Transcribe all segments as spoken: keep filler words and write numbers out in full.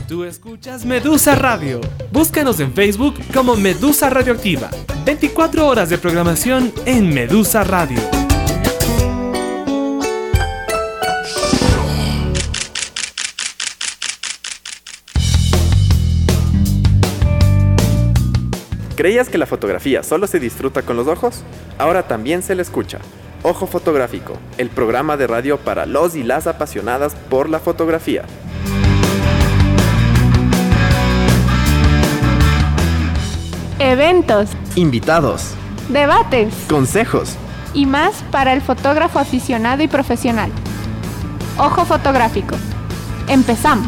Tú escuchas Medusa Radio. Búscanos en Facebook como Medusa Radioactiva. veinticuatro horas de programación en Medusa Radio. ¿Creías que la fotografía solo se disfruta con los ojos? Ahora también se le escucha. Ojo Fotográfico, el programa de radio para los y las apasionadas por la fotografía. Eventos, invitados, debates consejos y más para el fotógrafo aficionado y profesional. Ojo Fotográfico. Empezamos.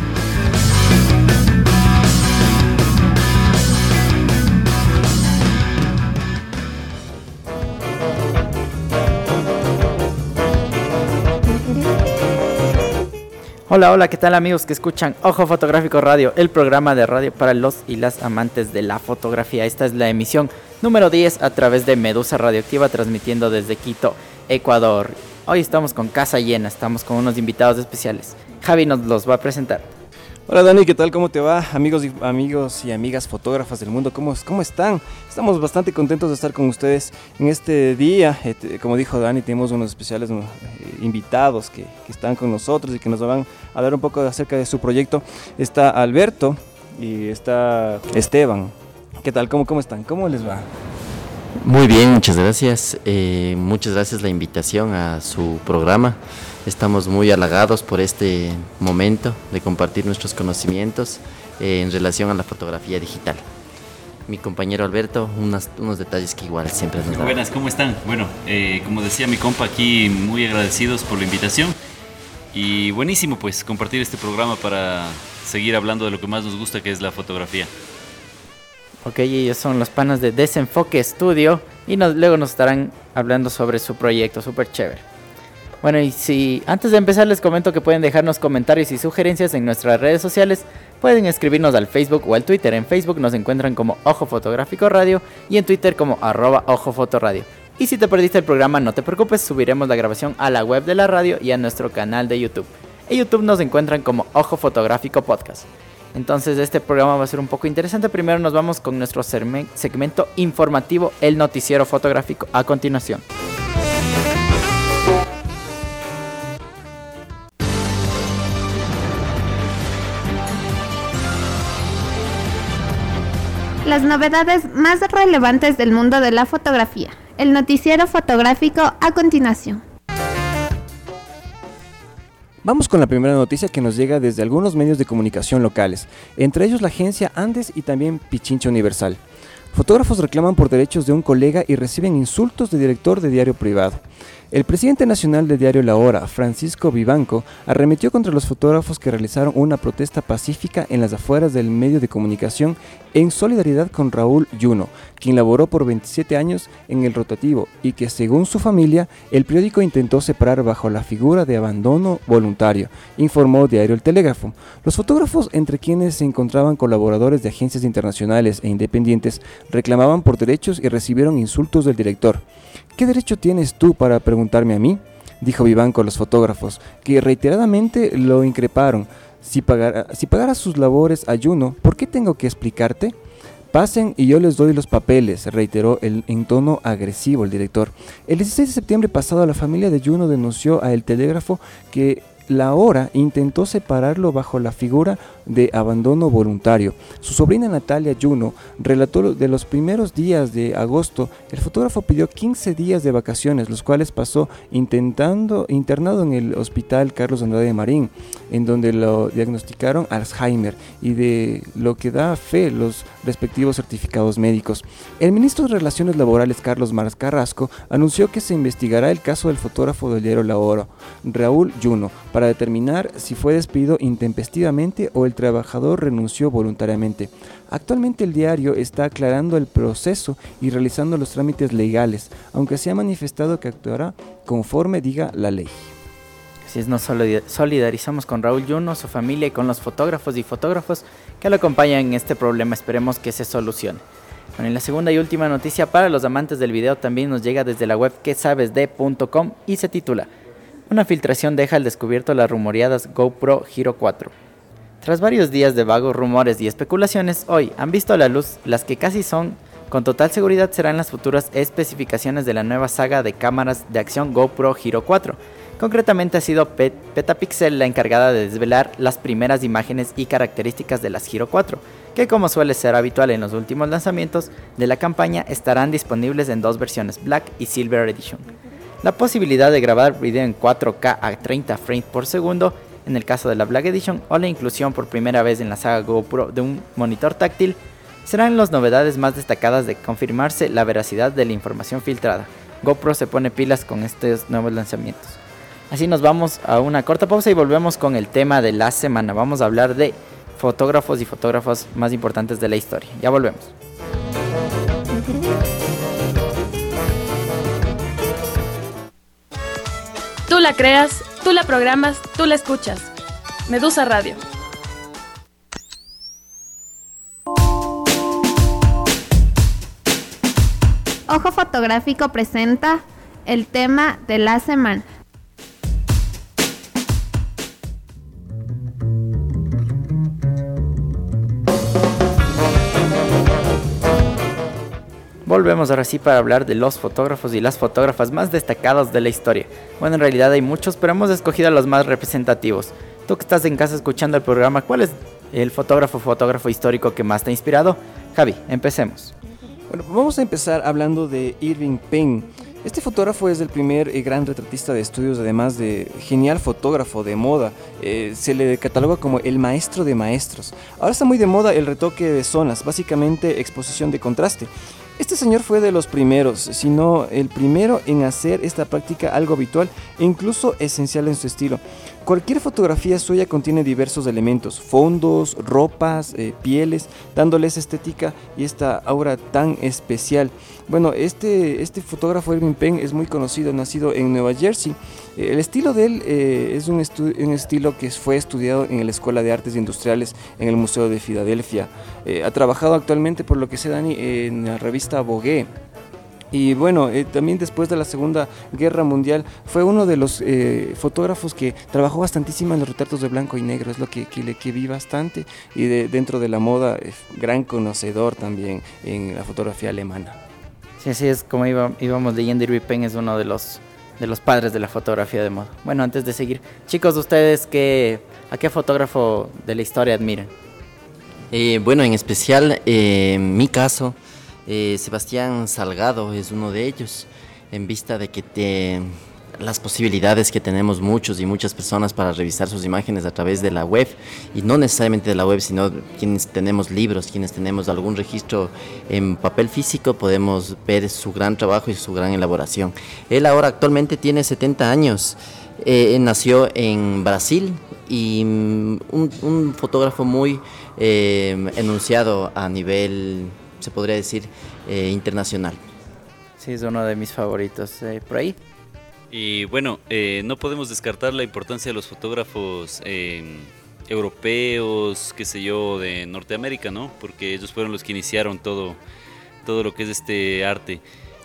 Hola, hola, ¿qué tal amigos que escuchan Ojo Fotográfico Radio, el programa de radio para los y las amantes de la fotografía? Esta es la emisión número diez a través de Medusa Radioactiva, transmitiendo desde Quito, Ecuador. Hoy estamos con casa llena, estamos con unos invitados especiales. Javi nos los va a presentar. Hola Dani, ¿qué tal? ¿Cómo te va? Amigos y, amigos y amigas fotógrafas del mundo, ¿cómo, ¿cómo están? Estamos bastante contentos de estar con ustedes en este día. Este, como dijo Dani, tenemos unos especiales eh, invitados que, que están con nosotros y que nos van a hablar un poco acerca de su proyecto. Está Alberto y está Esteban. ¿Qué tal? ¿Cómo, cómo están? ¿Cómo les va? Muy bien, muchas gracias. Eh, muchas gracias la invitación a su programa. Estamos muy halagados por este momento de compartir nuestros conocimientos eh, en relación a la fotografía digital. Mi compañero Alberto, unos, unos detalles que igual siempre nos da. Buenas, ¿cómo están? Bueno, eh, como decía mi compa aquí, muy agradecidos por la invitación y buenísimo pues compartir este programa para seguir hablando de lo que más nos gusta, que es la fotografía. Ok, ellos son los panas de Desenfoque Studio y nos, luego nos estarán hablando sobre su proyecto, súper chévere. Bueno, y si antes de empezar les comento que pueden dejarnos comentarios y sugerencias en nuestras redes sociales. Pueden escribirnos al Facebook o al Twitter. En Facebook nos encuentran como Ojo Fotográfico Radio y en Twitter como arroba Ojo Foto Radio. Y si te perdiste el programa, no te preocupes, subiremos la grabación a la web de la radio y a nuestro canal de YouTube. En YouTube nos encuentran como Ojo Fotográfico Podcast. Entonces este programa va a ser un poco interesante. Primero nos vamos con nuestro segmento informativo, el noticiero fotográfico, a continuación. Las novedades más relevantes del mundo de la fotografía. El noticiero fotográfico a continuación. Vamos con la primera noticia que nos llega desde algunos medios de comunicación locales, entre ellos la agencia Andes y también Pichincha Universal. Fotógrafos reclaman por derechos de un colega y reciben insultos de director de diario privado. El presidente nacional de Diario La Hora, Francisco Vivanco, arremetió contra los fotógrafos que realizaron una protesta pacífica en las afueras del medio de comunicación en solidaridad con Raúl Yuno, quien laboró por veintisiete años en el rotativo y que, según su familia, el periódico intentó separar bajo la figura de abandono voluntario, informó Diario El Telégrafo. Los fotógrafos, entre quienes se encontraban colaboradores de agencias internacionales e independientes, reclamaban por derechos y recibieron insultos del director. ¿Qué derecho tienes tú para preguntarme a mí?, dijo Vivanco a los fotógrafos, que reiteradamente lo increparon. Si pagara, si pagara sus labores a Yuno, ¿por qué tengo que explicarte? Pasen y yo les doy los papeles, reiteró el, en tono agresivo el director. El dieciséis de septiembre pasado, la familia de Yuno denunció a El Telégrafo que La Hora intentó separarlo bajo la figura de abandono voluntario. Su sobrina Natalia Yuno relató de los primeros días de agosto. El fotógrafo pidió quince días de vacaciones, los cuales pasó intentando, internado en el hospital Carlos Andrade Marín, en donde lo diagnosticaron Alzheimer y de lo que da fe los respectivos certificados médicos. El ministro de Relaciones Laborales, Carlos Mars Carrasco, anunció que se investigará el caso del fotógrafo del diario La Hora, Raúl Yuno, para determinar si fue despedido intempestivamente o el trabajador renunció voluntariamente. Actualmente el diario está aclarando el proceso y realizando los trámites legales, aunque se ha manifestado que actuará conforme diga la ley. Así es, nos solidarizamos con Raúl Yuno, su familia y con los fotógrafos y fotógrafos que lo acompañan en este problema. Esperemos que se solucione. Bueno, y la segunda y última noticia para los amantes del video también nos llega desde la web que sabes de punto com y se titula: una filtración deja al descubierto las rumoreadas GoPro Hero cuatro. Tras varios días de vagos rumores y especulaciones, hoy han visto a la luz las que casi son, con total seguridad serán las futuras especificaciones de la nueva saga de cámaras de acción GoPro Hero cuatro. Concretamente ha sido Pet Petapixel la encargada de desvelar las primeras imágenes y características de las Hero cuatro, que como suele ser habitual en los últimos lanzamientos de la campaña estarán disponibles en dos versiones, Black y Silver Edition. La posibilidad de grabar video en cuatro K a treinta frames por segundo en el caso de la Black Edition o la inclusión por primera vez en la saga GoPro de un monitor táctil serán las novedades más destacadas de confirmarse la veracidad de la información filtrada. GoPro se pone pilas con estos nuevos lanzamientos. Así nos vamos a una corta pausa y volvemos con el tema de la semana. Vamos a hablar de fotógrafos y fotógrafas más importantes de la historia. Ya volvemos. Tú la creas, tú la programas, tú la escuchas. Medusa Radio. Ojo Fotográfico presenta el tema de la semana. Volvemos ahora sí para hablar de los fotógrafos y las fotógrafas más destacados de la historia. Bueno, en realidad hay muchos, pero hemos escogido a los más representativos. Tú que estás en casa escuchando el programa, ¿cuál es el fotógrafo fotógrafo histórico que más te ha inspirado? Javi, empecemos. Bueno, vamos a empezar hablando de Irving Penn. Este fotógrafo es el primer eh, gran retratista de estudios, además de genial fotógrafo de moda. Eh, se le cataloga como el maestro de maestros. Ahora está muy de moda el retoque de zonas, básicamente exposición de contraste. Este señor fue de los primeros, si no el primero en hacer esta práctica algo habitual e incluso esencial en su estilo. Cualquier fotografía suya contiene diversos elementos, fondos, ropas, eh, pieles, dándoles estética y esta aura tan especial. Bueno, este, este fotógrafo Irving Penn es muy conocido, nacido en Nueva Jersey. Eh, el estilo de él eh, es un, un estilo que fue estudiado en la Escuela de Artes Industriales en el Museo de Filadelfia. Eh, ha trabajado actualmente, por lo que sé, Dani, en la revista Vogue. Y bueno, eh, también después de la Segunda Guerra Mundial fue uno de los eh, fotógrafos que trabajó bastantísimo en los retratos de blanco y negro, es lo que, que le que vi bastante, y de, dentro de la moda, eh, gran conocedor también en la fotografía alemana. Sí, así es como iba, íbamos leyendo, Irving Penn es uno de los, de los padres de la fotografía de moda. Bueno, antes de seguir, chicos, ¿ustedes qué, a qué fotógrafo de la historia admiran? Eh, bueno, en especial, eh, en mi caso, eh, Sebastián Salgado es uno de ellos, en vista de que te, las posibilidades que tenemos muchos y muchas personas para revisar sus imágenes a través de la web, y no necesariamente de la web, sino quienes tenemos libros, quienes tenemos algún registro en papel físico, podemos ver su gran trabajo y su gran elaboración. Él ahora actualmente tiene setenta años, eh, nació en Brasil y um, un, un fotógrafo muy eh, enunciado a nivel, se podría decir, eh, internacional. Sí, es uno de mis favoritos. Eh, ¿Por ahí? Y bueno, eh, no podemos descartar la importancia de los fotógrafos eh, europeos, qué sé yo, de Norteamérica, ¿no? Porque ellos fueron los que iniciaron todo, todo lo que es este arte.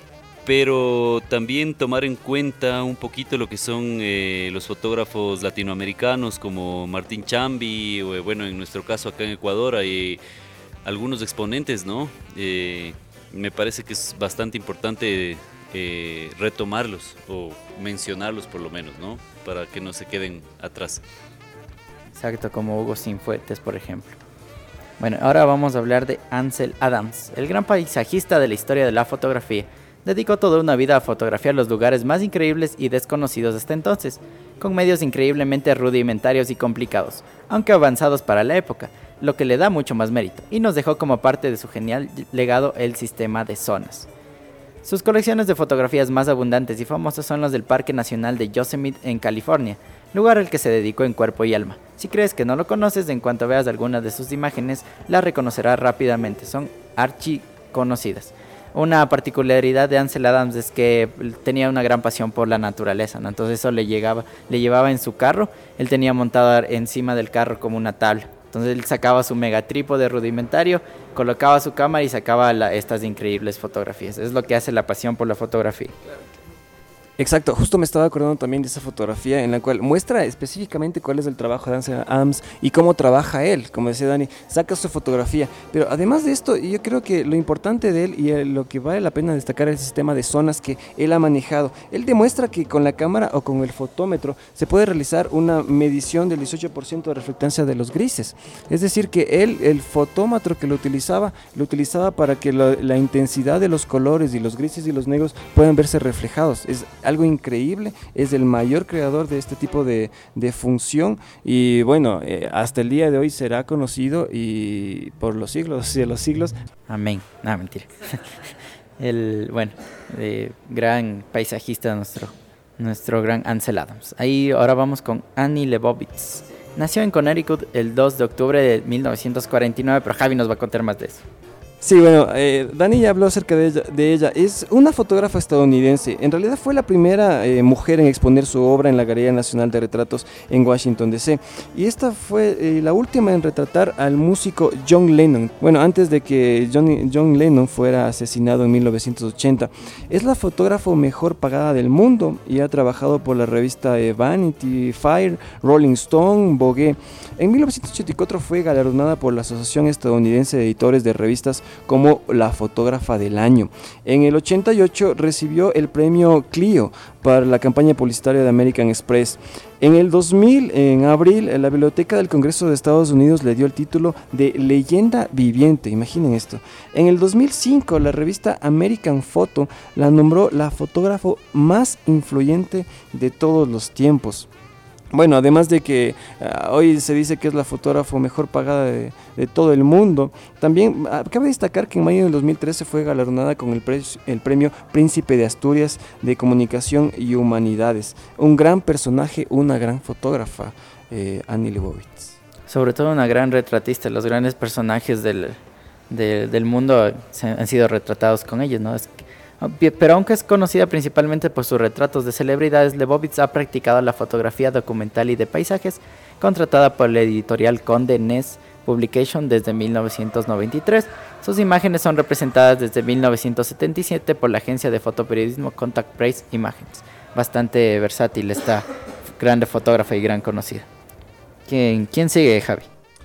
Pero también tomar en cuenta un poquito lo que son eh, los fotógrafos latinoamericanos como Martín Chambi, o bueno, en nuestro caso acá en Ecuador hay algunos exponentes, ¿no? Eh, me parece que es bastante importante eh, retomarlos o mencionarlos por lo menos, ¿no? Para que no se queden atrás. Exacto, como Hugo Cifuentes, por ejemplo. Bueno, ahora vamos a hablar de Ansel Adams, el gran paisajista de la historia de la fotografía. Dedicó toda una vida a fotografiar los lugares más increíbles y desconocidos hasta entonces, con medios increíblemente rudimentarios y complicados, aunque avanzados para la época, lo que le da mucho más mérito, y nos dejó como parte de su genial legado el sistema de zonas. Sus colecciones de fotografías más abundantes y famosas son las del Parque Nacional de Yosemite en California, lugar al que se dedicó en cuerpo y alma. Si crees que no lo conoces, en cuanto veas algunas de sus imágenes, las reconocerás rápidamente, son archiconocidas. Una particularidad de Ansel Adams es que tenía una gran pasión por la naturaleza, ¿no? Entonces eso le, llegaba, le llevaba en su carro, él tenía montado encima del carro como una tabla. Entonces él sacaba su mega trípode rudimentario, colocaba su cámara y sacaba la, estas increíbles fotografías. Es lo que hace la pasión por la fotografía. Exacto, justo me estaba acordando también de esa fotografía en la cual muestra específicamente cuál es el trabajo de Ansel Adams y cómo trabaja él. Como decía Dani, saca su fotografía. Pero además de esto, yo creo que lo importante de él y eh, lo que vale la pena destacar es el sistema de zonas que él ha manejado. Él demuestra que con la cámara o con el fotómetro se puede realizar una medición del dieciocho por ciento de reflectancia de los grises. Es decir, que él, el fotómetro que lo utilizaba, lo utilizaba para que lo, la intensidad de los colores y los grises y los negros puedan verse reflejados. Es algo increíble, es el mayor creador de este tipo de, de función y bueno, eh, hasta el día de hoy será conocido y por los siglos de los siglos. Amén. No, mentira. El, bueno, eh, gran paisajista nuestro, nuestro gran Ansel Adams. Ahí ahora vamos con Annie Leibovitz. Nació en Connecticut el dos de octubre de mil novecientos cuarenta y nueve, pero Javi nos va a contar más de eso. Sí, bueno, eh, Dani ya habló acerca de ella, de ella. Es una fotógrafa estadounidense. En realidad fue la primera eh, mujer en exponer su obra en la Galería Nacional de Retratos en Washington, D C Y esta fue eh, la última en retratar al músico John Lennon. Bueno, antes de que John, John Lennon fuera asesinado en mil novecientos ochenta. Es la fotógrafa mejor pagada del mundo y ha trabajado por la revista eh, Vanity Fair, Rolling Stone, Vogue. En mil novecientos ochenta y cuatro fue galardonada por la Asociación Estadounidense de Editores de Revistas como la fotógrafa del año. En el ochenta y ocho recibió el premio Clio para la campaña publicitaria de American Express. En el dos mil, en abril, la Biblioteca del Congreso de Estados Unidos le dio el título de Leyenda Viviente, imaginen esto. En el dos mil cinco, la revista American Photo la nombró la fotógrafa más influyente de todos los tiempos. Bueno, además de que uh, hoy se dice que es la fotógrafa mejor pagada de, de todo el mundo, también uh, cabe destacar que en mayo del dos mil trece fue galardonada con el, pre el premio Príncipe de Asturias de Comunicación y Humanidades. Un gran personaje, una gran fotógrafa, eh, Annie Leibovitz. Sobre todo una gran retratista, los grandes personajes del, de, del mundo se, han sido retratados con ellos, ¿no? Es que, pero aunque es conocida principalmente por sus retratos de celebridades, Leibovitz ha practicado la fotografía documental y de paisajes, contratada por la editorial Condé Nast Publication desde mil novecientos noventa y tres. Sus imágenes son representadas desde mil novecientos setenta y siete por la agencia de fotoperiodismo Contact Press Images. Bastante versátil esta grande fotógrafa y gran conocida. ¿Quién, quién sigue, Javi?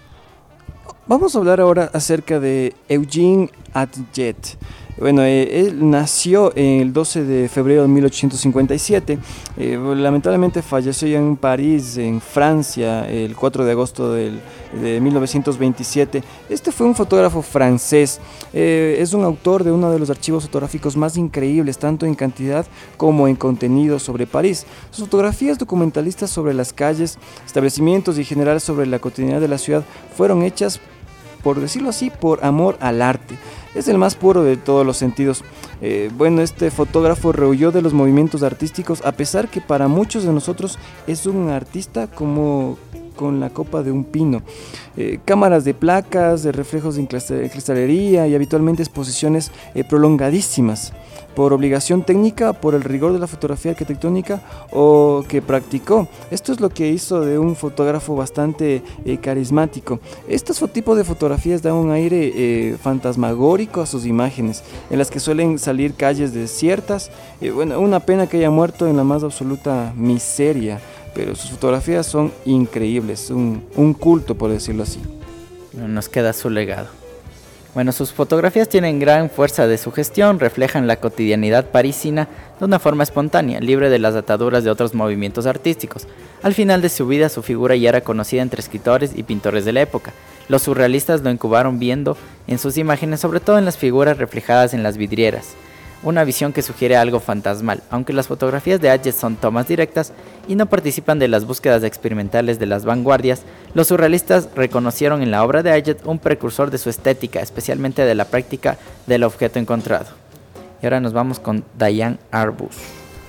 Vamos a hablar ahora acerca de Eugene Atget. Bueno, eh, él nació el doce de febrero de mil ochocientos cincuenta y siete, eh, lamentablemente falleció ya en París, en Francia, el cuatro de agosto del, de mil novecientos veintisiete. Este fue un fotógrafo francés, eh, es un autor de uno de los archivos fotográficos más increíbles, tanto en cantidad como en contenido sobre París. Sus fotografías documentalistas sobre las calles, establecimientos y en general sobre la cotidianidad de la ciudad fueron hechas, por decirlo así, por amor al arte. Es el más puro de todos los sentidos. Eh, bueno, este fotógrafo rehuyó de los movimientos artísticos, a pesar que para muchos de nosotros es un artista como con la copa de un pino. Eh, cámaras de placas, de reflejos de cristalería y habitualmente exposiciones eh, prolongadísimas. Por obligación técnica, por el rigor de la fotografía arquitectónica o que practicó. Esto es lo que hizo de un fotógrafo bastante eh, carismático. Estos tipos de fotografías dan un aire eh, fantasmagórico a sus imágenes, en las que suelen salir calles desiertas. Eh, bueno, una pena que haya muerto en la más absoluta miseria, pero sus fotografías son increíbles, un, un culto, por decirlo así. Nos queda su legado. Bueno, sus fotografías tienen gran fuerza de sugestión, reflejan la cotidianidad parisina de una forma espontánea, libre de las ataduras de otros movimientos artísticos. Al final de su vida, su figura ya era conocida entre escritores y pintores de la época. Los surrealistas lo incubaron viendo en sus imágenes, sobre todo en las figuras reflejadas en las vidrieras. Una visión que sugiere algo fantasmal, aunque las fotografías de Atget son tomas directas y no participan de las búsquedas experimentales de las vanguardias. Los surrealistas reconocieron en la obra de Atget un precursor de su estética, especialmente de la práctica del objeto encontrado. Y ahora nos vamos con Diane Arbus.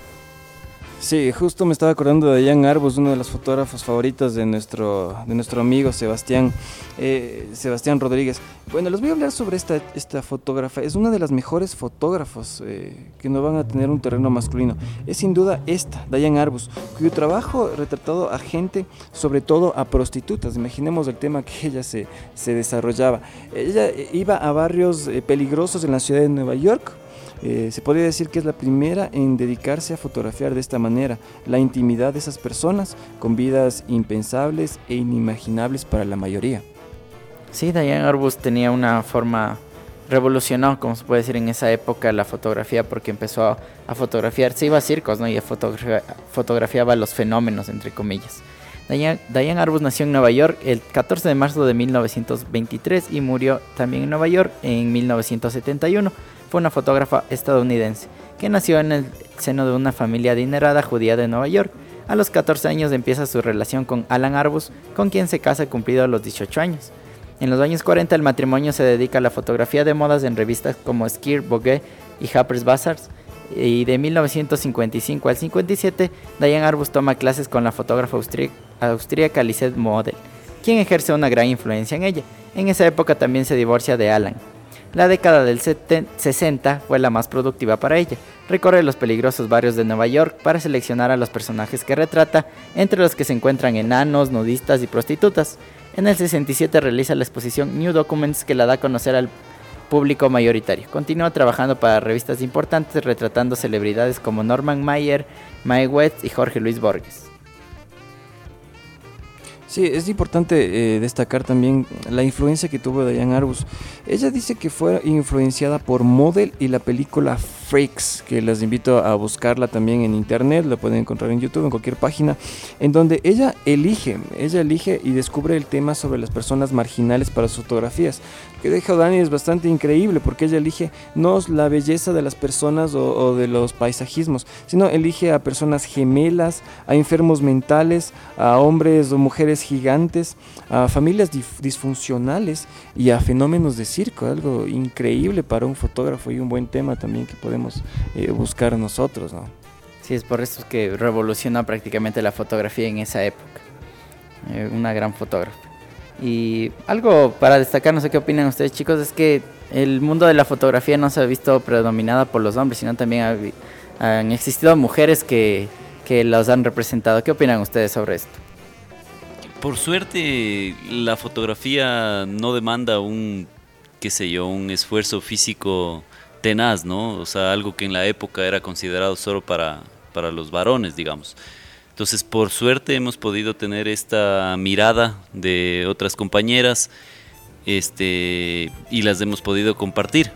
Sí, justo me estaba acordando de Diane Arbus, uno de los fotógrafos favoritos de nuestro, de nuestro amigo Sebastián, eh, Sebastián Rodríguez. Bueno, les voy a hablar sobre esta, esta fotógrafa. Es una de las mejores fotógrafos eh, que no van a tener un terreno masculino. Es sin duda esta, Diane Arbus, cuyo trabajo retratado a gente, sobre todo a prostitutas. Imaginemos el tema que ella se, se desarrollaba. Ella iba a barrios eh, peligrosos en la ciudad de Nueva York, Eh, se podría decir que es la primera en dedicarse a fotografiar de esta manera la intimidad de esas personas con vidas impensables e inimaginables para la mayoría. Sí, Diane Arbus tenía una forma, revolucionó, como se puede decir, en esa época la fotografía, porque empezó a, a fotografiar, se iba a circos, ¿no? Y a fotogra- fotografiaba los fenómenos, entre comillas. Diane, Diane Arbus nació en Nueva York el catorce de marzo de mil novecientos veintitrés y murió también en Nueva York en mil novecientos setenta y uno. Fue una fotógrafa estadounidense que nació en el seno de una familia adinerada judía de Nueva York. A los catorce años empieza su relación con Alan Arbus, con quien se casa cumplido a los dieciocho años. En los años cuarenta el matrimonio se dedica a la fotografía de modas en revistas como Skirt, Vogue y Harper's Bazaar. Y de mil novecientos cincuenta y cinco al cincuenta y siete, Diane Arbus toma clases con la fotógrafa austríaca, austríaca Lisette Model, quien ejerce una gran influencia en ella. En esa época también se divorcia de Alan. La década del sesenta fue la más productiva para ella. Recorre los peligrosos barrios de Nueva York para seleccionar a los personajes que retrata, entre los que se encuentran enanos, nudistas y prostitutas. En el sesenta y siete realiza la exposición New Documents, que la da a conocer al público mayoritario. Continúa trabajando para revistas importantes, retratando celebridades como Norman Mailer, Mae West y Jorge Luis Borges. Sí, es importante eh, destacar también la influencia que tuvo Diane Arbus. Ella dice que fue influenciada por Model y la película Freaks, que les invito a buscarla también en internet, la pueden encontrar en YouTube, en cualquier página, en donde ella elige, ella elige y descubre el tema sobre las personas marginales para sus fotografías. Lo que deja Dani es bastante increíble, porque ella elige no la belleza de las personas o, o de los paisajismos, sino elige a personas gemelas, a enfermos mentales, a hombres o mujeres gigantes, a familias dif- disfuncionales y a fenómenos de circo, algo increíble para un fotógrafo y un buen tema también que podemos eh, buscar nosotros, ¿no? Sí, es por eso que revolucionó prácticamente la fotografía en esa época. Eh, una gran fotógrafa. Y algo para destacar, no sé qué opinan ustedes, chicos, es que el mundo de la fotografía no se ha visto predominada por los hombres, sino también ha, han existido mujeres que, que los han representado. ¿Qué opinan ustedes sobre esto? Por suerte, la fotografía no demanda un, qué sé yo, un esfuerzo físico tenaz, ¿no? O sea, algo que en la época era considerado solo para, para los varones, digamos. Entonces, por suerte hemos podido tener esta mirada de otras compañeras, este, y las hemos podido compartir.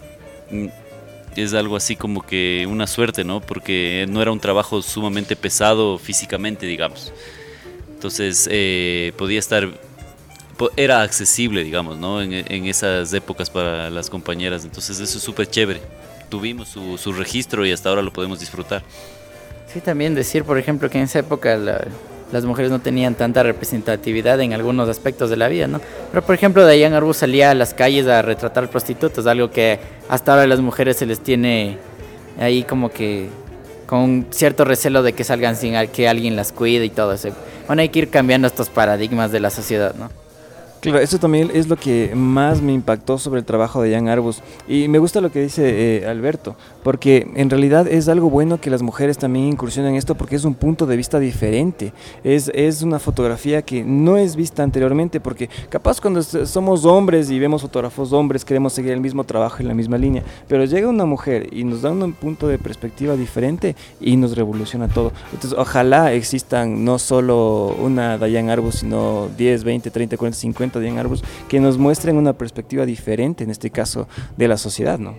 Es algo así como que una suerte, ¿no? Porque no era un trabajo sumamente pesado físicamente, digamos. Entonces, eh, podía estar, era accesible, digamos, ¿no? En, en esas épocas para las compañeras. Entonces, eso es súper chévere. Tuvimos su, su registro y hasta ahora lo podemos disfrutar. Sí, también decir, por ejemplo, que en esa época la, las mujeres no tenían tanta representatividad en algunos aspectos de la vida, ¿no? Pero, por ejemplo, Diane Arbus salía a las calles a retratar prostitutas, algo que hasta ahora a las mujeres se les tiene ahí como que con cierto recelo de que salgan sin que alguien las cuide y todo eso. Bueno, hay que ir cambiando estos paradigmas de la sociedad, ¿no? Claro, eso también es lo que más me impactó sobre el trabajo de Diane Arbus. Y me gusta lo que dice eh, Alberto, porque en realidad es algo bueno que las mujeres también incursionen en esto, porque es un punto de vista diferente. Es, es una fotografía que no es vista anteriormente, porque capaz cuando somos hombres y vemos fotógrafos hombres queremos seguir el mismo trabajo en la misma línea, pero llega una mujer y nos da un punto de perspectiva diferente y nos revoluciona todo. Entonces ojalá existan no solo una Diane Arbus, sino diez, veinte, treinta, cuarenta, cincuenta Diane Arbus que nos muestren una perspectiva diferente, en este caso de la sociedad, ¿no?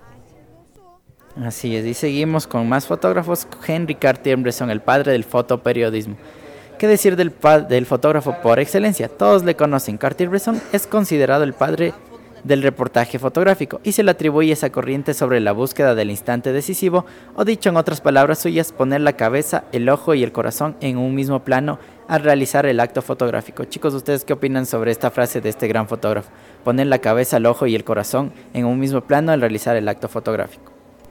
Así es, y seguimos con más fotógrafos. Henry Cartier-Bresson, el padre del fotoperiodismo. ¿Qué decir del, pa- del fotógrafo por excelencia? Todos le conocen. Cartier-Bresson es considerado el padre del reportaje fotográfico y se le atribuye esa corriente sobre la búsqueda del instante decisivo, o dicho en otras palabras suyas, poner la cabeza, el ojo y el corazón en un mismo plano al realizar el acto fotográfico. Chicos, ¿ustedes qué opinan sobre esta frase de este gran fotógrafo? Poner la cabeza, el ojo y el corazón en un mismo plano al realizar el acto fotográfico.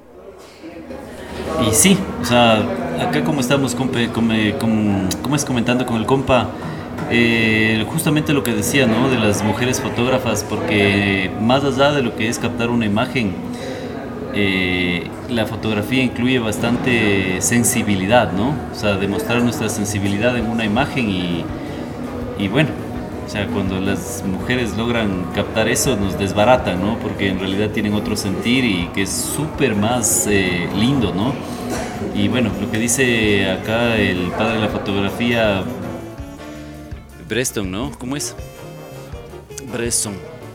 Y sí, o sea, acá como estamos compe, come, com, como es comentando con el compa, eh, justamente lo que decía, ¿no? De las mujeres fotógrafas, porque más allá de lo que es captar una imagen, eh, la fotografía incluye bastante sensibilidad, ¿no? O sea, demostrar nuestra sensibilidad en una imagen y, y bueno, O sea, cuando las mujeres logran captar eso, nos desbaratan, ¿no? Porque en realidad tienen otro sentir y que es súper más eh, lindo, ¿no? Y bueno, lo que dice acá el padre de la fotografía, Bresson, ¿no? ¿Cómo es? Bresson.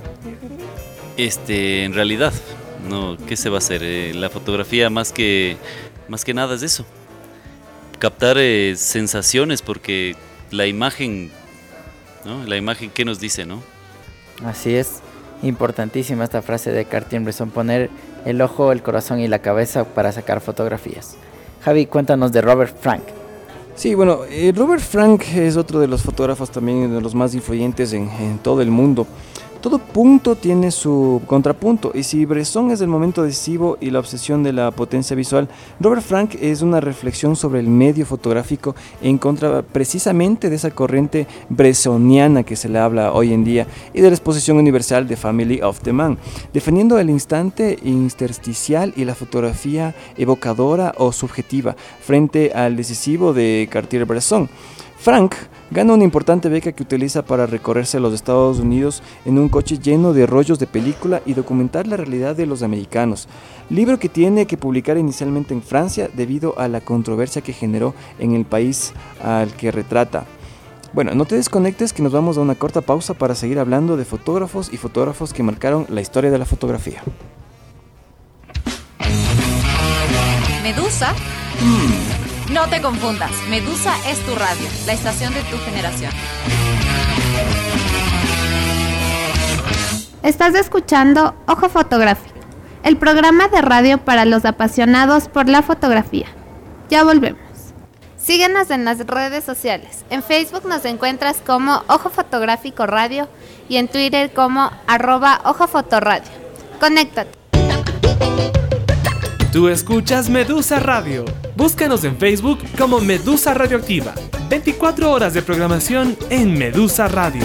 Este, en realidad, no, ¿qué se va a hacer? Eh, la fotografía más que, más que nada es eso. Captar eh, sensaciones, porque la imagen, ¿no? La imagen, ¿qué nos dice, no? Así es, importantísima esta frase de Cartier-Bresson, poner el ojo, el corazón y la cabeza para sacar fotografías. Javi, cuéntanos de Robert Frank. Sí, bueno, eh, Robert Frank es otro de los fotógrafos también de los más influyentes en, en todo el mundo. Todo punto tiene su contrapunto, y si Bresson es el momento decisivo y la obsesión de la potencia visual, Robert Frank es una reflexión sobre el medio fotográfico en contra precisamente de esa corriente bressoniana que se le habla hoy en día y de la exposición universal de Family of the Man, defendiendo el instante intersticial y la fotografía evocadora o subjetiva frente al decisivo de Cartier-Bresson. Frank gana una importante beca que utiliza para recorrerse los Estados Unidos en un coche lleno de rollos de película y documentar la realidad de los americanos, libro que tiene que publicar inicialmente en Francia debido a la controversia que generó en el país al que retrata. Bueno, no te desconectes, que nos vamos a una corta pausa para seguir hablando de fotógrafos y fotógrafos que marcaron la historia de la fotografía. ¿Medusa? Mm. No te confundas, Medusa es tu radio, la estación de tu generación. Estás escuchando Ojo Fotográfico, el programa de radio para los apasionados por la fotografía. Ya volvemos. Síguenos en las redes sociales. En Facebook nos encuentras como Ojo Fotográfico Radio y en Twitter como arroba Ojo Fotoradio. Conéctate. Tú escuchas Medusa Radio. Búscanos en Facebook como Medusa Radioactiva. veinticuatro horas de programación en Medusa Radio.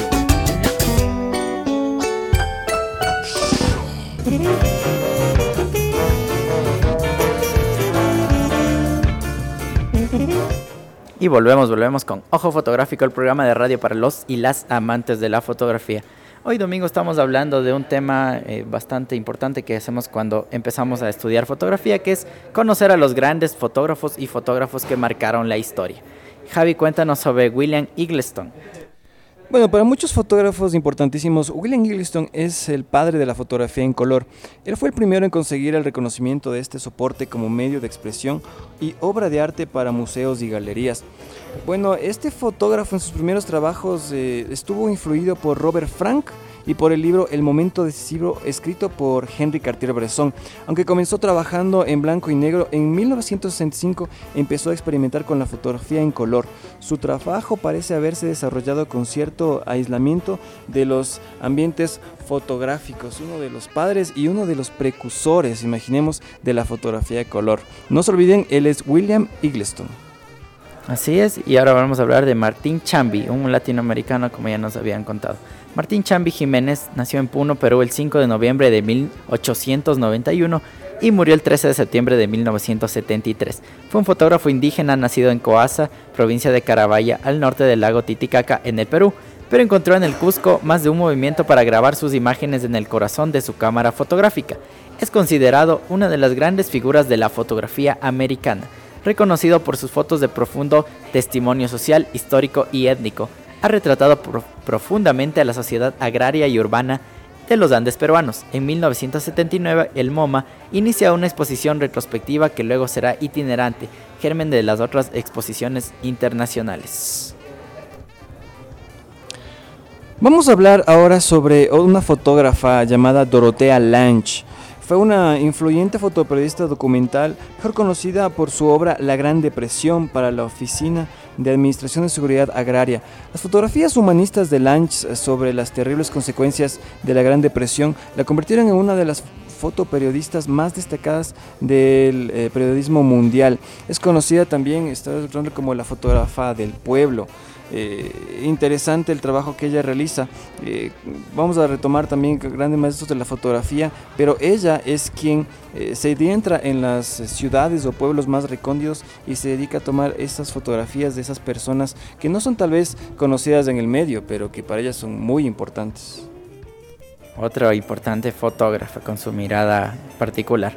Y volvemos, volvemos con Ojo Fotográfico, el programa de radio para los y las amantes de la fotografía. Hoy domingo estamos hablando de un tema eh, bastante importante que hacemos cuando empezamos a estudiar fotografía, que es conocer a los grandes fotógrafos y fotógrafos que marcaron la historia. Javi, cuéntanos sobre William Eggleston. Bueno, para muchos fotógrafos importantísimos, William Eggleston es el padre de la fotografía en color. Él fue el primero en conseguir el reconocimiento de este soporte como medio de expresión y obra de arte para museos y galerías. Bueno, este fotógrafo en sus primeros trabajos eh, estuvo influido por Robert Frank y por el libro El Momento Decisivo, escrito por Henri Cartier-Bresson. Aunque comenzó trabajando en blanco y negro, en mil novecientos sesenta y cinco empezó a experimentar con la fotografía en color. Su trabajo parece haberse desarrollado con cierto aislamiento de los ambientes fotográficos, uno de los padres y uno de los precursores, imaginemos, de la fotografía de color. No se olviden, él es William Eggleston. Así es, y ahora vamos a hablar de Martín Chambi, un latinoamericano como ya nos habían contado. Martín Chambi Jiménez nació en Puno, Perú, el cinco de noviembre de mil ochocientos noventa y uno y murió el trece de septiembre de mil novecientos setenta y tres. Fue un fotógrafo indígena nacido en Coasa, provincia de Carabaya, al norte del lago Titicaca, en el Perú, pero encontró en el Cusco más de un movimiento para grabar sus imágenes en el corazón de su cámara fotográfica. Es considerado una de las grandes figuras de la fotografía americana, reconocido por sus fotos de profundo testimonio social, histórico y étnico. Ha retratado pro- profundamente a la sociedad agraria y urbana de los Andes peruanos. En mil novecientos setenta y nueve, el MoMA inicia una exposición retrospectiva que luego será itinerante, germen de las otras exposiciones internacionales. Vamos a hablar ahora sobre una fotógrafa llamada Dorothea Lange. Fue una influyente fotoperiodista documental, mejor conocida por su obra La Gran Depresión para la Oficina de Administración de Seguridad Agraria. Las fotografías humanistas de Lange sobre las terribles consecuencias de la Gran Depresión la convirtieron en una de las fotoperiodistas más destacadas del eh, periodismo mundial. Es conocida también, está como la fotógrafa del pueblo. eh, interesante el trabajo que ella realiza. Eh, vamos a retomar también grandes maestros de la fotografía, pero ella es quien eh, se adentra en las ciudades o pueblos más recónditos y se dedica a tomar esas fotografías de esas personas que no son tal vez conocidas en el medio, pero que para ella son muy importantes. Otra importante fotógrafa con su mirada particular.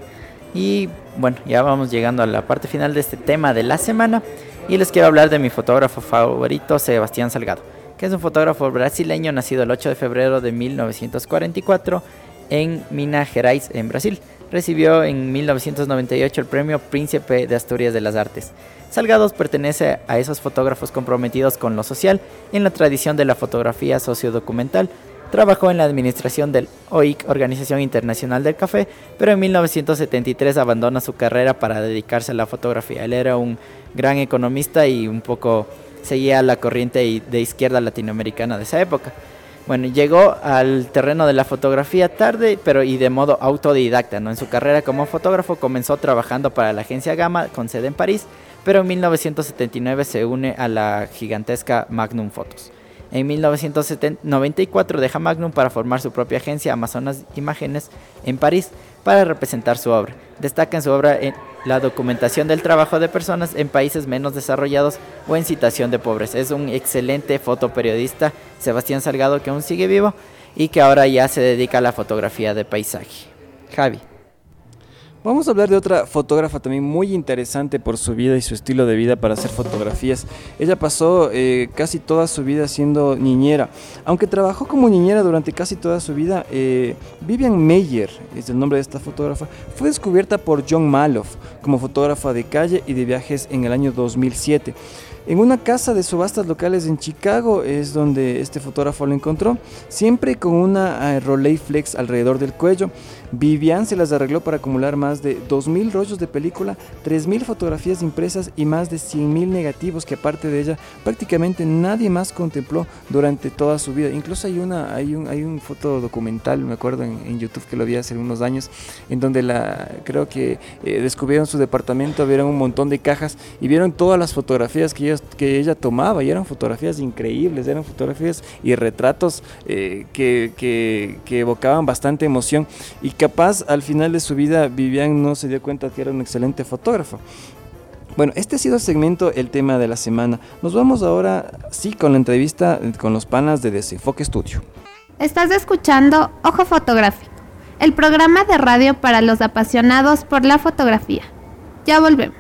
Y bueno, ya vamos llegando a la parte final de este tema de la semana y les quiero hablar de mi fotógrafo favorito, Sebastián Salgado, que es un fotógrafo brasileño nacido el ocho de febrero de mil novecientos cuarenta y cuatro en Minas Gerais, en Brasil. Recibió en mil novecientos noventa y ocho el premio Príncipe de Asturias de las Artes. Salgado pertenece a esos fotógrafos comprometidos con lo social en la tradición de la fotografía sociodocumental. Trabajó en la administración del O I C, Organización Internacional del Café, pero en mil novecientos setenta y tres abandona su carrera para dedicarse a la fotografía. Él era un gran economista y un poco seguía la corriente de izquierda latinoamericana de esa época. Bueno, llegó al terreno de la fotografía tarde, pero y de modo autodidacta, ¿no? En su carrera como fotógrafo comenzó trabajando para la agencia Gamma, con sede en París, pero en mil novecientos setenta y nueve se une a la gigantesca Magnum Photos. En mil novecientos noventa y cuatro deja Magnum para formar su propia agencia Amazonas Imágenes en París para representar su obra. Destaca en su obra en la documentación del trabajo de personas en países menos desarrollados o en situación de pobreza. Es un excelente fotoperiodista, Sebastián Salgado, que aún sigue vivo y que ahora ya se dedica a la fotografía de paisaje. Javi. Vamos a hablar de otra fotógrafa también muy interesante por su vida y su estilo de vida para hacer fotografías. Ella pasó eh, casi toda su vida siendo niñera. Aunque trabajó como niñera durante casi toda su vida, eh, Vivian Maier, es el nombre de esta fotógrafa, fue descubierta por John Maloff como fotógrafa de calle y de viajes en el año dos mil siete. En una casa de subastas locales en Chicago es donde este fotógrafo lo encontró, siempre con una uh, Rolleiflex alrededor del cuello. Vivian se las arregló para acumular más de dos mil rollos de película, tres mil fotografías impresas y más de cien mil negativos que aparte de ella prácticamente nadie más contempló durante toda su vida. Incluso hay una hay un hay un fotodocumental, me acuerdo en, en YouTube que lo vi hace unos años, en donde la creo que eh, descubrieron su departamento, vieron un montón de cajas y vieron todas las fotografías que ella, que ella tomaba y eran fotografías increíbles, eran fotografías y retratos eh, que, que, que evocaban bastante emoción y capaz al final de su vida Vivian no se dio cuenta que era un excelente fotógrafo. Bueno, este ha sido el segmento, el tema de la semana. Nos vamos ahora, sí, con la entrevista con los panas de Desenfoque Studio. Estás escuchando Ojo Fotográfico, el programa de radio para los apasionados por la fotografía. Ya volvemos.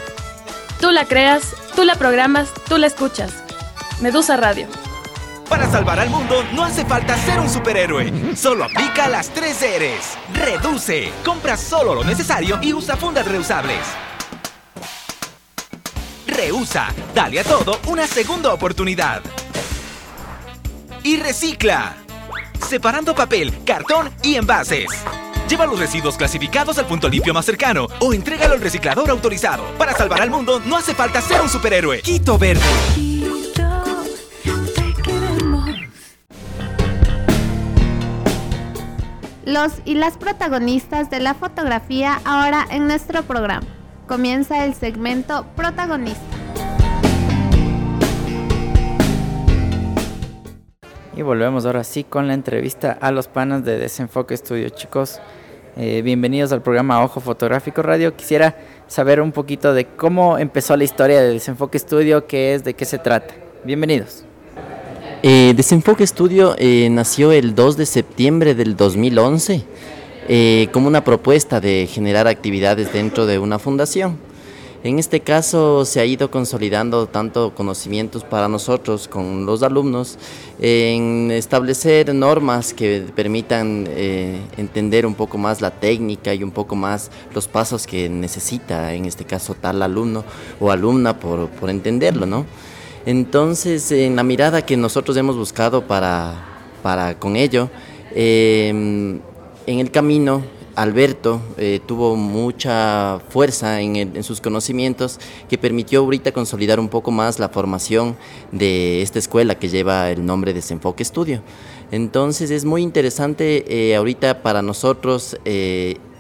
Tú la creas, tú la programas, tú la escuchas. Medusa Radio. Para salvar al mundo no hace falta ser un superhéroe. Solo aplica las tres R's. Reduce. Compra solo lo necesario y usa fundas reusables. Reusa. Dale a todo una segunda oportunidad. Y recicla. Separando papel, cartón y envases. Lleva los residuos clasificados al punto limpio más cercano o entrégalo al reciclador autorizado. Para salvar al mundo no hace falta ser un superhéroe. Quito Verde. Los y las protagonistas de la fotografía ahora en nuestro programa. Comienza el segmento Protagonista. Y volvemos ahora sí con la entrevista a los panas de Desenfoque Studio. Chicos, eh, bienvenidos al programa Ojo Fotográfico Radio. Quisiera saber un poquito de cómo empezó la historia de Desenfoque Studio, qué es, de qué se trata. Bienvenidos. Eh, Desenfoque Studio eh, nació el dos de septiembre del dos mil once eh, como una propuesta de generar actividades dentro de una fundación. En este caso se ha ido consolidando tanto conocimientos para nosotros con los alumnos en establecer normas que permitan eh, entender un poco más la técnica y un poco más los pasos que necesita en este caso tal alumno o alumna por, por entenderlo, ¿no? Entonces, en la mirada que nosotros hemos buscado para, para con ello, eh, en el camino, Alberto eh, tuvo mucha fuerza en, el, en sus conocimientos que permitió ahorita consolidar un poco más la formación de esta escuela que lleva el nombre de Desenfoque Studio. Entonces, es muy interesante eh, ahorita para nosotros eh,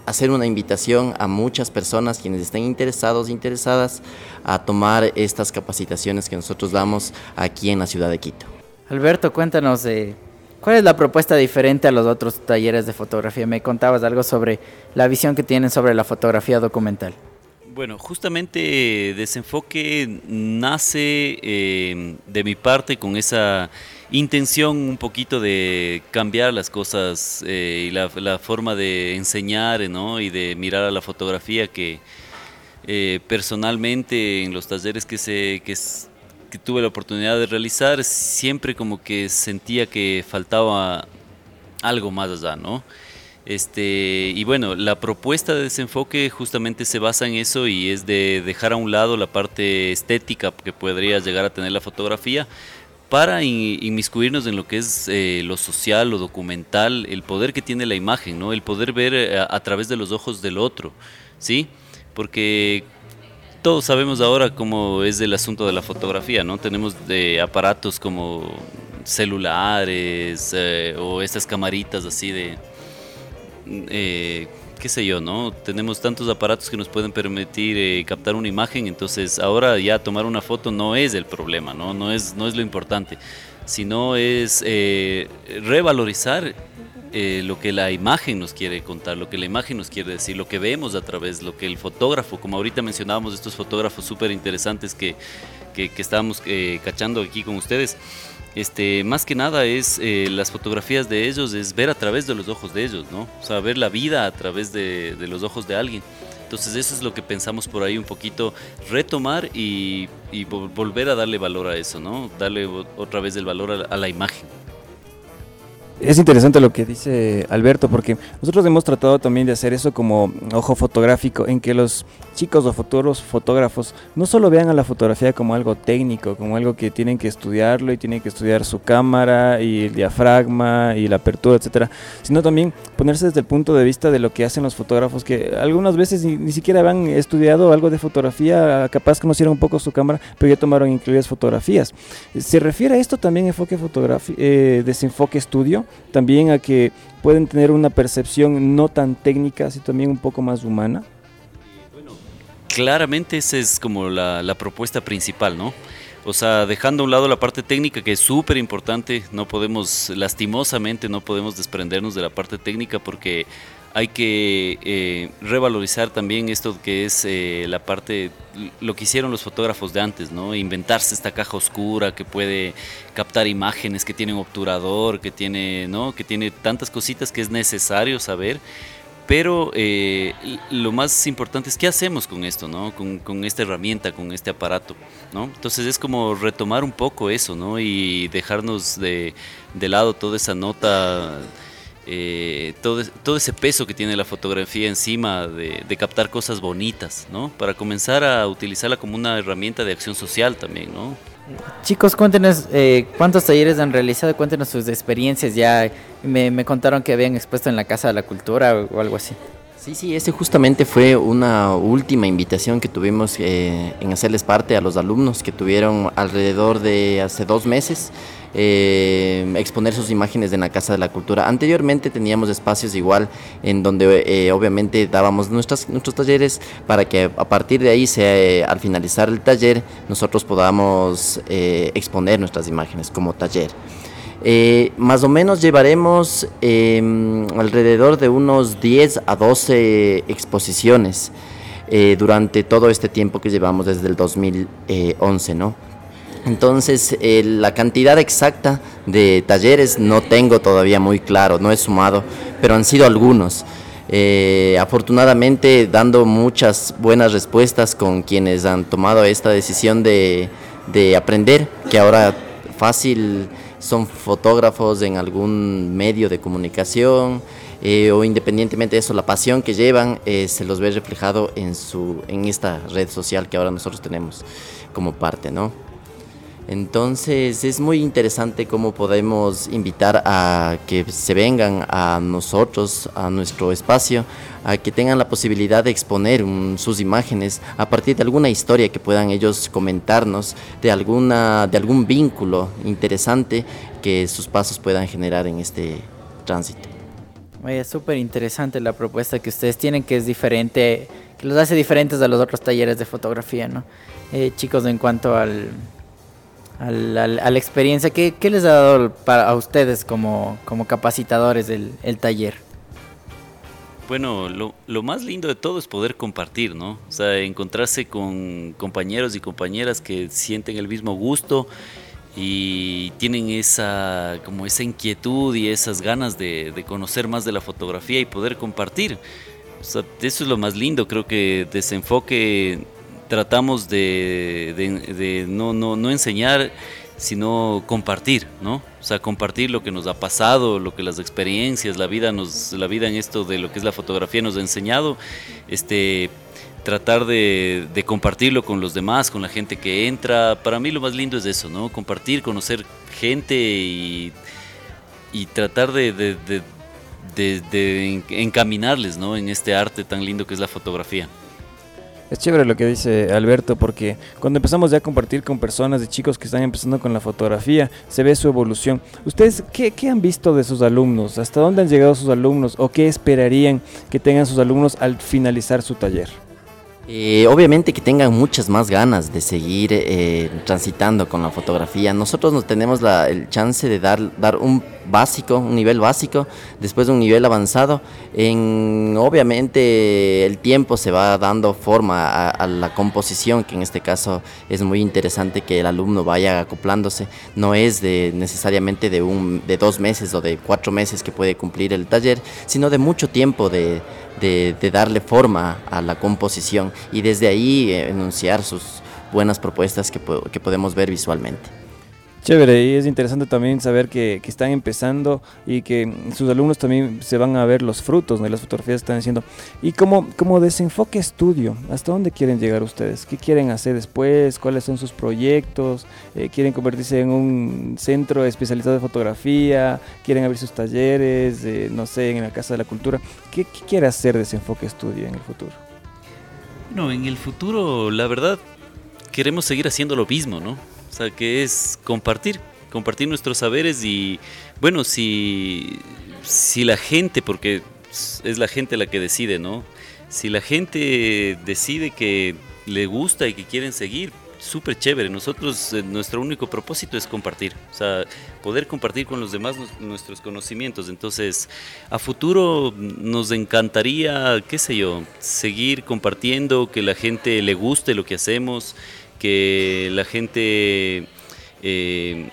hacer una invitación a muchas personas quienes estén interesados, interesadas, a tomar estas capacitaciones que nosotros damos aquí en la ciudad de Quito. Alberto, cuéntanos, eh, ¿cuál es la propuesta diferente a los otros talleres de fotografía? Me contabas algo sobre la visión que tienen sobre la fotografía documental. Bueno, justamente Desenfoque nace eh, de mi parte con esa intención un poquito de cambiar las cosas eh, y la, la forma de enseñar, ¿no? Y de mirar a la fotografía que eh, personalmente en los talleres que, se, que, que tuve la oportunidad de realizar siempre como que sentía que faltaba algo más allá, ¿no? Este, y bueno, la propuesta de Desenfoque justamente se basa en eso y es de dejar a un lado la parte estética que podría llegar a tener la fotografía para in, inmiscuirnos en lo que es eh, lo social, lo documental, el poder que tiene la imagen, ¿no? El poder ver a, a través de los ojos del otro, ¿sí? Porque todos sabemos ahora cómo es el asunto de la fotografía, ¿no? Tenemos de aparatos como celulares eh, o estas camaritas así de... Eh, qué sé yo, ¿no? Tenemos tantos aparatos que nos pueden permitir eh, captar una imagen, entonces ahora ya tomar una foto no es el problema, ¿no? No es, no es lo importante, sino es eh, revalorizar eh, lo que la imagen nos quiere contar, lo que la imagen nos quiere decir, lo que vemos a través, lo que el fotógrafo, como ahorita mencionábamos estos fotógrafos súper interesantes que, que, que estábamos eh, cachando aquí con ustedes. Este, más que nada es eh, las fotografías de ellos, es ver a través de los ojos de ellos, ¿no? O sea, ver la vida a través de, de los ojos de alguien. Entonces eso es lo que pensamos por ahí un poquito, retomar y, y volver a darle valor a eso, ¿no? Darle otra vez el valor a la, a la imagen. Es interesante lo que dice Alberto, porque nosotros hemos tratado también de hacer eso como ojo fotográfico, en que los chicos o futuros fotógrafos no solo vean a la fotografía como algo técnico, como algo que tienen que estudiarlo y tienen que estudiar su cámara y el diafragma y la apertura, etcétera, sino también ponerse desde el punto de vista de lo que hacen los fotógrafos, que algunas veces ni, ni siquiera han estudiado algo de fotografía, capaz conocieron un poco su cámara, pero ya tomaron incluidas fotografías. ¿Se refiere a esto también enfoque fotografía, eh, desenfoque estudio? También a que pueden tener una percepción no tan técnica, sino también un poco más humana. Bueno, claramente esa es como la, la propuesta principal, ¿no? O sea, dejando a un lado la parte técnica, que es súper importante, no podemos, lastimosamente, no podemos desprendernos de la parte técnica porque hay que eh, revalorizar también esto que es eh, la parte, lo que hicieron los fotógrafos de antes, ¿no? Inventarse esta caja oscura que puede captar imágenes, que tiene un obturador, que tiene, ¿no? Que tiene tantas cositas que es necesario saber. Pero eh, lo más importante es qué hacemos con esto, ¿no? Con, con esta herramienta, con este aparato, ¿no? Entonces es como retomar un poco eso, ¿no? Y dejarnos de, de lado toda esa nota, eh, todo, todo ese peso que tiene la fotografía encima de, de captar cosas bonitas, ¿no? Para comenzar a utilizarla como una herramienta de acción social también, ¿no? Chicos, cuéntenos eh, cuántos talleres han realizado, cuéntenos sus experiencias. Ya me, me contaron que habían expuesto en la Casa de la Cultura o, o algo así. Sí, sí, ese justamente fue una última invitación que tuvimos eh, en hacerles parte a los alumnos que tuvieron alrededor de hace dos meses eh, exponer sus imágenes en la Casa de la Cultura. Anteriormente teníamos espacios igual en donde eh, obviamente dábamos nuestras, nuestros talleres para que a partir de ahí, se, eh, al finalizar el taller, nosotros podamos eh, exponer nuestras imágenes como taller. Eh, más o menos llevaremos eh, alrededor de unos diez a doce exposiciones eh, durante todo este tiempo que llevamos desde el dos mil once, ¿no? Entonces eh, la cantidad exacta de talleres no tengo todavía muy claro, no he sumado, pero han sido algunos. Eh, afortunadamente dando muchas buenas respuestas con quienes han tomado esta decisión de, de aprender, que ahora fácil son fotógrafos en algún medio de comunicación eh, o independientemente de eso, la pasión que llevan eh, se los ve reflejado en, su, en esta red social que ahora nosotros tenemos como parte, ¿no? Entonces es muy interesante cómo podemos invitar a que se vengan a nosotros, a nuestro espacio, a que tengan la posibilidad de exponer um, sus imágenes a partir de alguna historia que puedan ellos comentarnos, de, alguna, de algún vínculo interesante que sus pasos puedan generar en este tránsito. Oye, es súper interesante la propuesta que ustedes tienen, que es diferente, que los hace diferentes a los otros talleres de fotografía, ¿no? Eh, chicos, en cuanto al, al, al- a la experiencia, ¿qué, qué les ha dado para, a ustedes como, como capacitadores el, el taller? Bueno, lo, lo más lindo de todo es poder compartir, ¿no? O sea, encontrarse con compañeros y compañeras que sienten el mismo gusto y tienen esa, como esa inquietud y esas ganas de, de conocer más de la fotografía y poder compartir. O sea, eso es lo más lindo. Creo que Desenfoque tratamos de, de- de no, no, no enseñar, sino compartir, ¿no? O sea, compartir lo que nos ha pasado, lo que las experiencias, la vida nos, la vida en esto de lo que es la fotografía nos ha enseñado, este, tratar de, de compartirlo con los demás, con la gente que entra. Para mí lo más lindo es eso, ¿no? Compartir, conocer gente y, y tratar de, de, de, de- de encaminarles, ¿no? En este arte tan lindo que es la fotografía. Es chévere lo que dice Alberto, porque cuando empezamos ya a compartir con personas, de chicos que están empezando con la fotografía, se ve su evolución. ¿Ustedes qué, qué han visto de sus alumnos? ¿Hasta dónde han llegado sus alumnos? ¿O qué esperarían que tengan sus alumnos al finalizar su taller? Eh, obviamente que tengan muchas más ganas de seguir eh, transitando con la fotografía. Nosotros nos tenemos la, el chance de dar, dar un básico, un nivel básico, después de un nivel avanzado. En, obviamente el tiempo se va dando forma a, a la composición, que en este caso es muy interesante que el alumno vaya acoplándose. No es de, necesariamente de, un, de dos meses o de cuatro meses que puede cumplir el taller, sino de mucho tiempo de De, de darle forma a la composición y desde ahí eh, enunciar sus buenas propuestas que, po- que podemos ver visualmente. Chévere, y es interesante también saber que, que están empezando y que sus alumnos también se van a ver los frutos de las fotografías que están haciendo. Y como, como Desenfoque Estudio, ¿hasta dónde quieren llegar ustedes? ¿Qué quieren hacer después? ¿Cuáles son sus proyectos? Eh, ¿Quieren convertirse en un centro especializado de fotografía? ¿Quieren abrir sus talleres? Eh, no sé, en la Casa de la Cultura. ¿Qué, qué quiere hacer Desenfoque Estudio en el futuro? No, en el futuro, la verdad, queremos seguir haciendo lo mismo, ¿no? O sea, que es compartir, compartir nuestros saberes y, bueno, si, si la gente, porque es la gente la que decide, ¿no? Si la gente decide que le gusta y que quieren seguir, súper chévere. Nosotros, eh, nuestro único propósito es compartir, o sea, poder compartir con los demás nos- nuestros conocimientos. Entonces, a futuro nos encantaría, qué sé yo, seguir compartiendo, que la gente le guste lo que hacemos, que la gente eh,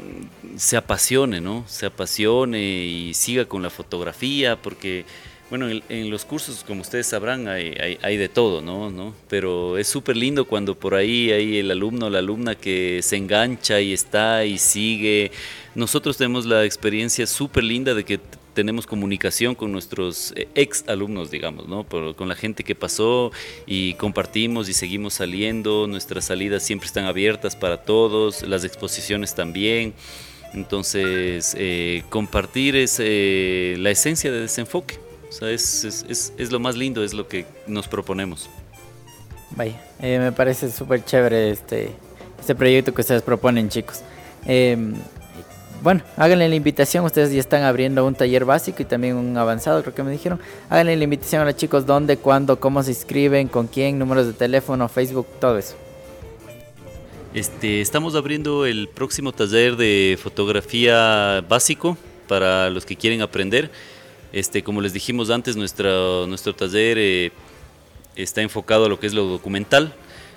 se apasione, ¿no? Se apasione y siga con la fotografía, porque, bueno, en, en los cursos, como ustedes sabrán, hay, hay, hay de todo, ¿no? ¿no? Pero es súper lindo cuando por ahí hay el alumno o la alumna que se engancha y está y sigue. Nosotros tenemos la experiencia súper linda de que t- tenemos comunicación con nuestros eh, ex alumnos, digamos, ¿no? Por- con la gente que pasó y compartimos y seguimos saliendo. Nuestras salidas siempre están abiertas para todos, las exposiciones también. Entonces, eh, compartir es eh, la esencia de Desenfoque. O sea, es, es, es, es lo más lindo, es lo que nos proponemos. Vaya, eh, me parece súper chévere este, este proyecto que ustedes proponen, chicos. Eh, bueno, háganle la invitación, ustedes ya están abriendo un taller básico y también un avanzado, creo que me dijeron. Háganle la invitación a los chicos, dónde, cuándo, cómo se inscriben, con quién, números de teléfono, Facebook, todo eso. Este, estamos abriendo el próximo taller de fotografía básico para los que quieren aprender. Este, como les dijimos antes, nuestra, nuestro taller eh, está enfocado a lo que es lo documental.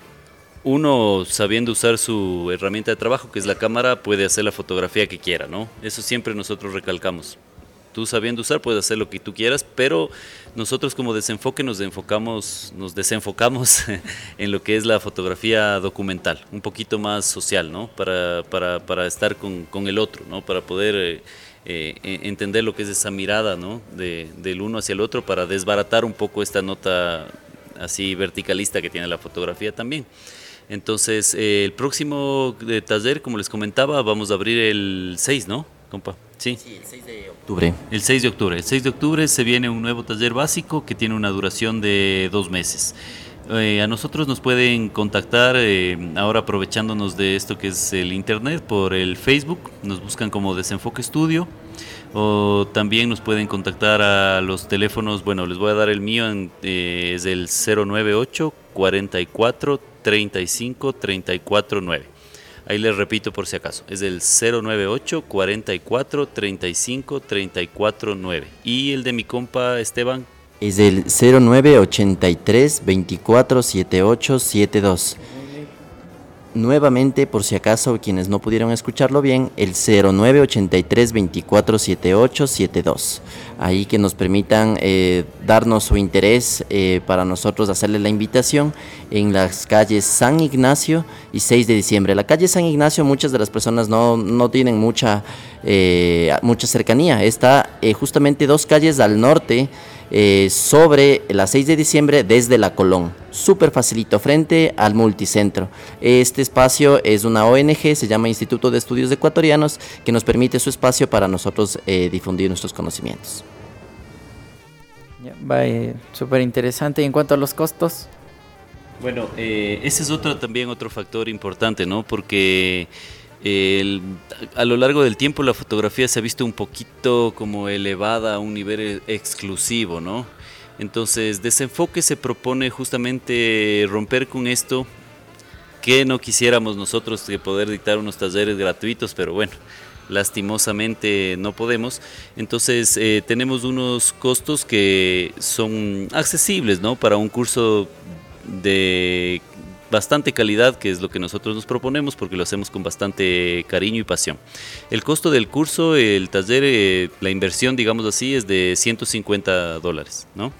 Uno, sabiendo usar su herramienta de trabajo, que es la cámara, puede hacer la fotografía que quiera, ¿no? Eso siempre nosotros recalcamos. Tú sabiendo usar puedes hacer lo que tú quieras, pero nosotros como Desenfoque nos enfocamos, nos desenfocamos en lo que es la fotografía documental, un poquito más social, ¿no? Para, para, para estar con, con el otro, ¿no? Para poder eh, eh, entender lo que es esa mirada, ¿no? De, del uno hacia el otro, para desbaratar un poco esta nota así verticalista que tiene la fotografía también. Entonces, eh, el próximo eh, taller, como les comentaba, vamos a abrir el seis, ¿no, compa? Sí. Sí, el seis de octubre. El seis de octubre. El seis de octubre se viene un nuevo taller básico que tiene una duración de dos meses. Eh, a nosotros nos pueden contactar, eh, ahora aprovechándonos de esto que es el internet, por el Facebook. Nos buscan como Desenfoque Estudio. O también nos pueden contactar a los teléfonos, bueno, les voy a dar el mío, en, eh, es el cero nueve ocho, cuarenta y cuatro, treinta y cinco, treinta y cuatro nueve. Ahí les repito por si acaso, es el cero nueve ocho, cuarenta y cuatro, treinta y cinco, treinta y cuatro nueve. Y el de mi compa Esteban es el cero nueve ochenta y tres, veinticuatro, setenta y ocho, setenta y dos. Nuevamente, por si acaso, quienes no pudieron escucharlo bien, el cero nueve ochenta y tres, veinticuatro, setenta y ocho, setenta y dos. Ahí que nos permitan eh, darnos su interés eh, para nosotros hacerle la invitación en las calles San Ignacio y seis de diciembre. La calle San Ignacio, muchas de las personas no, no tienen mucha, eh, mucha cercanía. Está eh, justamente dos calles al norte, Eh, sobre la seis de diciembre desde la Colón, súper facilito, frente al multicentro. Este espacio es una O N G, se llama Instituto de Estudios Ecuatorianos, que nos permite su espacio para nosotros eh, difundir nuestros conocimientos. Ya, va, eh, súper interesante. ¿Y en cuanto a los costos? Bueno, eh, ese es otro también otro factor importante, ¿no? Porque El, a lo largo del tiempo la fotografía se ha visto un poquito como elevada a un nivel exclusivo, ¿no? Entonces Desenfoque se propone justamente romper con esto, que no quisiéramos nosotros que poder dictar unos talleres gratuitos, pero bueno, lastimosamente no podemos. Entonces eh, tenemos unos costos que son accesibles, ¿no? Para un curso de bastante calidad, que es lo que nosotros nos proponemos, porque lo hacemos con bastante cariño y pasión. El costo del curso, el taller, eh, la inversión, digamos así, es de ciento cincuenta dólares, ¿no?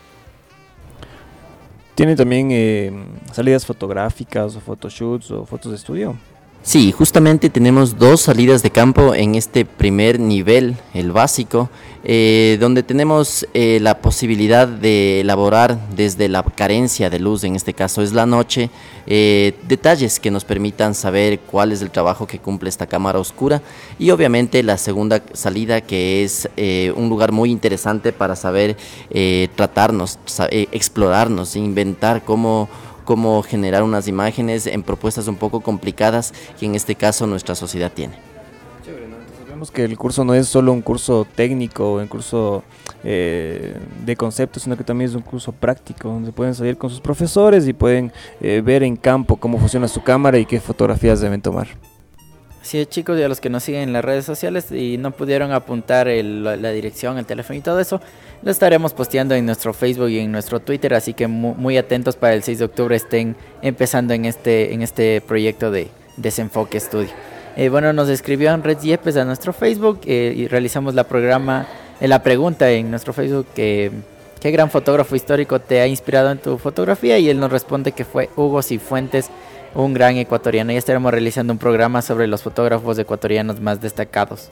¿Tiene también eh, salidas fotográficas o photoshoots o fotos de estudio? Sí, justamente tenemos dos salidas de campo en este primer nivel, el básico, eh, donde tenemos eh, la posibilidad de elaborar desde la carencia de luz, en este caso es la noche, eh, detalles que nos permitan saber cuál es el trabajo que cumple esta cámara oscura, y obviamente la segunda salida, que es eh, un lugar muy interesante para saber eh, tratarnos, saber, explorarnos, inventar cómo cómo generar unas imágenes en propuestas un poco complicadas que en este caso nuestra sociedad tiene. Chévere, ¿no? Entonces vemos que el curso no es solo un curso técnico, un curso eh, de conceptos, sino que también es un curso práctico, donde pueden salir con sus profesores y pueden eh, ver en campo cómo funciona su cámara y qué fotografías deben tomar. Así es, chicos, y a los que nos siguen en las redes sociales y no pudieron apuntar el, la dirección, el teléfono y todo eso, lo estaremos posteando en nuestro Facebook y en nuestro Twitter, así que muy, muy atentos para el seis de octubre estén empezando en este, en este proyecto de Desenfoque Studio. Eh, bueno, nos escribió Red Yepes a nuestro Facebook eh, y realizamos la programa, eh, la pregunta en nuestro Facebook, que ¿qué gran fotógrafo histórico te ha inspirado en tu fotografía? Y él nos responde que fue Hugo Cifuentes, un gran ecuatoriano. Ya estaremos realizando un programa sobre los fotógrafos ecuatorianos más destacados.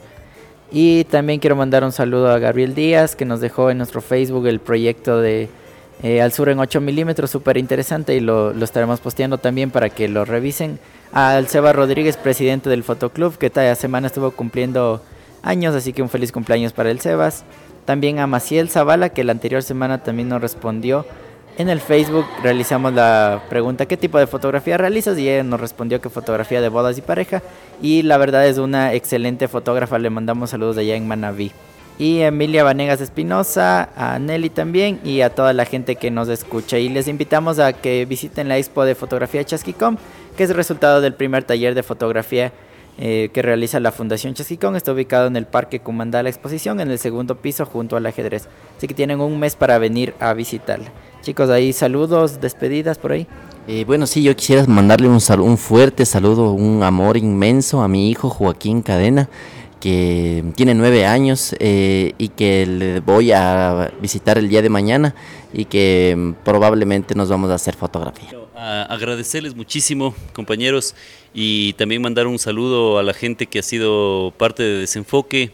Y también quiero mandar un saludo a Gabriel Díaz, que nos dejó en nuestro Facebook el proyecto de eh, Al Sur en ocho milímetros, súper interesante, y lo, lo estaremos posteando también para que lo revisen. Al Seba Rodríguez, presidente del Fotoclub, que esta semana estuvo cumpliendo años, así que un feliz cumpleaños para el Sebas. También a Maciel Zavala, que la anterior semana también nos respondió. En el Facebook realizamos la pregunta ¿qué tipo de fotografía realizas? Y ella nos respondió que fotografía de bodas y pareja, y la verdad es una excelente fotógrafa, le mandamos saludos de allá en Manabí. Y Emilia Vanegas Espinosa, a Nelly también, y a toda la gente que nos escucha, y les invitamos a que visiten la expo de fotografía Chasquicón, que es el resultado del primer taller de fotografía eh, que realiza la Fundación Chasquicón. Está ubicado en el Parque Cumandá la exposición, en el segundo piso junto al ajedrez, así que tienen un mes para venir a visitarla. Chicos, ahí saludos, despedidas por ahí. Eh, bueno, sí, yo quisiera mandarle un, sal- un fuerte saludo, un amor inmenso a mi hijo Joaquín Cadena, que tiene nueve años eh, y que le voy a visitar el día de mañana y que mm, probablemente nos vamos a hacer fotografía. A agradecerles muchísimo, compañeros, y también mandar un saludo a la gente que ha sido parte de Desenfoque.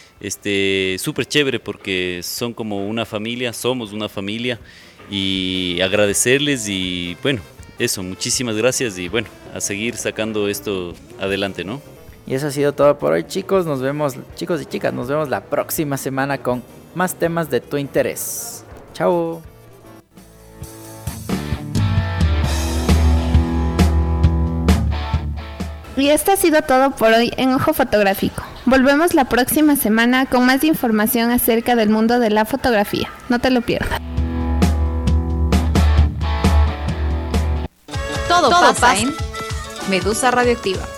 Este, súper chévere, porque son como una familia, somos una familia, y agradecerles, y bueno, eso, muchísimas gracias, y bueno, a seguir sacando esto adelante, ¿no? Y eso ha sido todo por hoy, chicos. Nos vemos, chicos y chicas, nos vemos la próxima semana con más temas de tu interés. Chao. Y esto ha sido todo por hoy en Ojo Fotográfico. Volvemos la próxima semana con más información acerca del mundo de la fotografía. No te lo pierdas. Todo, Todo pasa en Medusa Radioactiva.